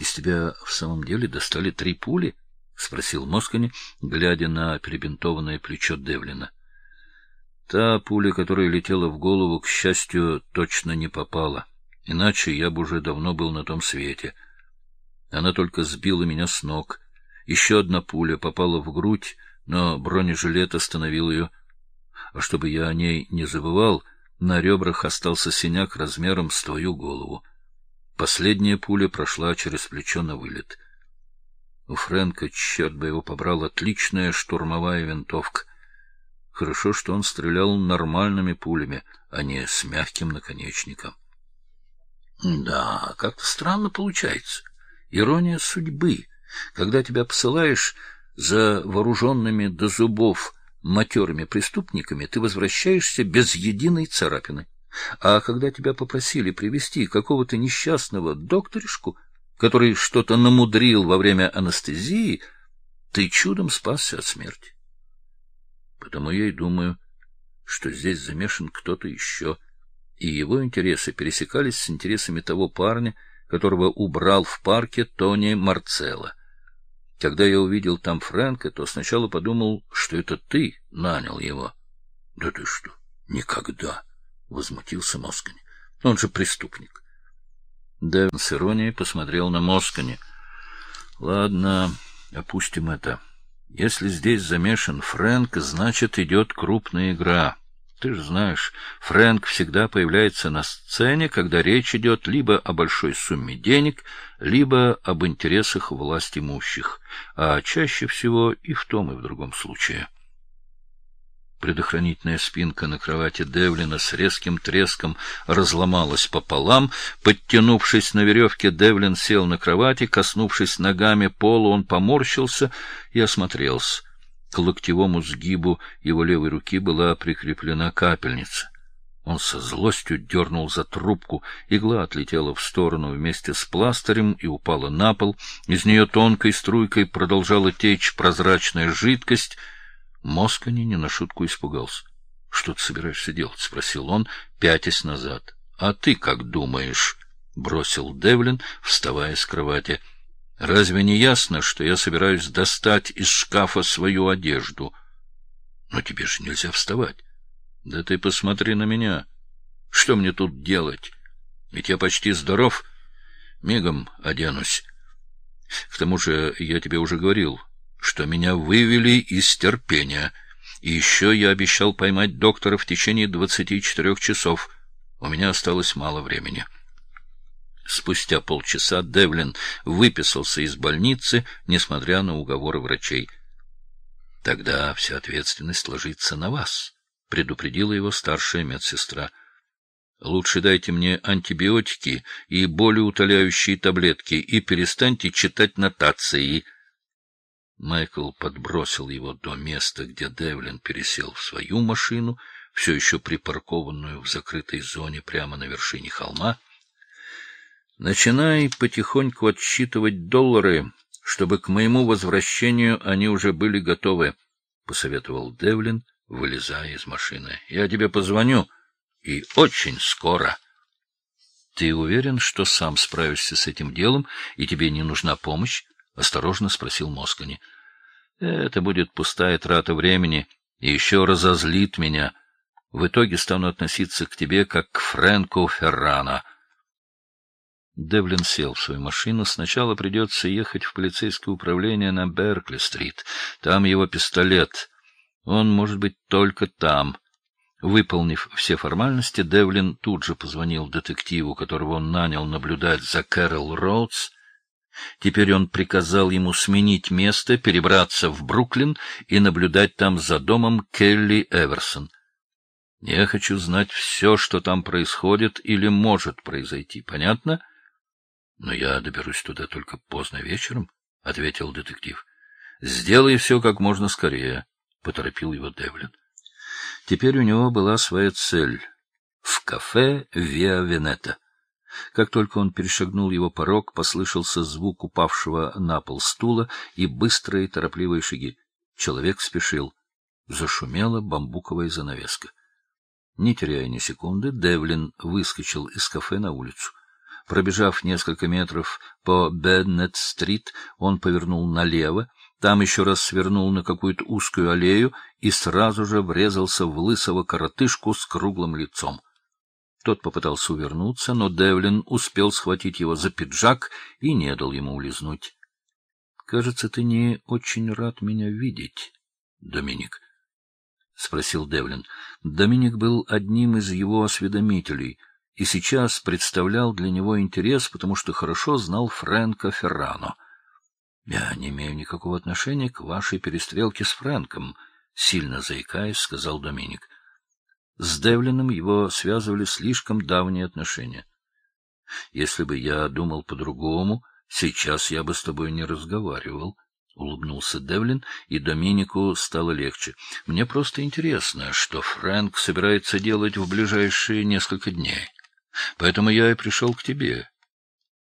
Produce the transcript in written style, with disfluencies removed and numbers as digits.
из тебя в самом деле достали 3 пули? — спросил Москони, глядя на перебинтованное плечо Девлина. Та пуля, которая летела в голову, к счастью, точно не попала. Иначе я бы уже давно был на том свете. Она только сбила меня с ног. Еще одна пуля попала в грудь, но бронежилет остановил ее. А чтобы я о ней не забывал, на ребрах остался синяк размером с твою голову. Последняя пуля прошла через плечо на вылет. У Фрэнка, черт бы его побрал, отличная штурмовая винтовка. Хорошо, что он стрелял нормальными пулями, а не с мягким наконечником. Да, как-то странно получается. Ирония судьбы. Когда тебя посылаешь за вооруженными до зубов матерыми преступниками, ты возвращаешься без единой царапины. А когда тебя попросили привезти какого-то несчастного докторишку, который что-то намудрил во время анестезии, ты чудом спасся от смерти. Потому я и думаю, что здесь замешан кто-то еще, и его интересы пересекались с интересами того парня, которого убрал в парке Тони Марцелло. Когда я увидел там Фрэнка, то сначала подумал, что это ты нанял его. — Да ты что? Никогда! — возмутился Москони. — Он же преступник. Дэвин с иронией посмотрел на Москони. — Ладно, опустим это. Если здесь замешан Фрэнк, значит, идет крупная игра. Ты же знаешь, Фрэнк всегда появляется на сцене, когда речь идет либо о большой сумме денег, либо об интересах власть имущих, а чаще всего и в том, и в другом случае. Предохранительная спинка на кровати Девлина с резким треском разломалась пополам. Подтянувшись на веревке, Девлин сел на кровати. Коснувшись ногами пола, он поморщился и осмотрелся. К локтевому сгибу его левой руки была прикреплена капельница. Он со злостью дернул за трубку. Игла отлетела в сторону вместе с пластырем и упала на пол. Из нее тонкой струйкой продолжала течь прозрачная жидкость. Москони не на шутку испугался. — Что ты собираешься делать? — спросил он, пятясь назад. — А ты как думаешь? — бросил Девлин, вставая с кровати. — Разве не ясно, что я собираюсь достать из шкафа свою одежду? — Но тебе же нельзя вставать. — Да ты посмотри на меня. Что мне тут делать? Ведь я почти здоров. Мигом оденусь. К тому же я тебе уже говорил, что меня вывели из терпения. И еще я обещал поймать доктора в течение 24 часов. У меня осталось мало времени. Спустя полчаса Девлин выписался из больницы, несмотря на уговоры врачей. — Тогда вся ответственность ложится на вас, — предупредила его старшая медсестра. — Лучше дайте мне антибиотики и болеутоляющие таблетки и перестаньте читать нотации. Майкл подбросил его до места, где Девлин пересел в свою машину, все еще припаркованную в закрытой зоне прямо на вершине холма. — Начинай потихоньку отсчитывать доллары, чтобы к моему возвращению они уже были готовы, — посоветовал Девлин, вылезая из машины. — Я тебе позвоню, и очень скоро. — Ты уверен, что сам справишься с этим делом, и тебе не нужна помощь? — осторожно спросил Москони. — Это будет пустая трата времени и еще разозлит меня. В итоге стану относиться к тебе как к Фрэнку Феррано. Девлин сел в свою машину. Сначала придется ехать в полицейское управление на Беркли-стрит. Там его пистолет. Он может быть только там. Выполнив все формальности, Девлин тут же позвонил детективу, которого он нанял наблюдать за Кэрол Роудс. Теперь он приказал ему сменить место, перебраться в Бруклин и наблюдать там за домом Келли Эверсон. Я хочу знать все, что там происходит или может произойти. Понятно? — Но я доберусь туда только поздно вечером, — ответил детектив. — Сделай все как можно скорее, — поторопил его Девлин. Теперь у него была своя цель — в кафе Виа Венета. Как только он перешагнул его порог, послышался звук упавшего на пол стула и быстрые торопливые шаги. Человек спешил. Зашумела бамбуковая занавеска. Не теряя ни секунды, Девлин выскочил из кафе на улицу. Пробежав несколько метров по Беннет-стрит, он повернул налево, там еще раз свернул на какую-то узкую аллею и сразу же врезался в лысого коротышку с круглым лицом. Тот попытался увернуться, но Девлин успел схватить его за пиджак и не дал ему улизнуть. — Кажется, ты не очень рад меня видеть, Доминик, — спросил Девлин. Доминик был одним из его осведомителей и сейчас представлял для него интерес, потому что хорошо знал Фрэнка Феррано. — Я не имею никакого отношения к вашей перестрелке с Фрэнком, — сильно заикаясь, сказал Доминик. С Девлином его связывали слишком давние отношения. — Если бы я думал по-другому, сейчас я бы с тобой не разговаривал, — улыбнулся Девлин, и Доминику стало легче. — Мне просто интересно, что Фрэнк собирается делать в ближайшие несколько дней. Поэтому я и пришел к тебе.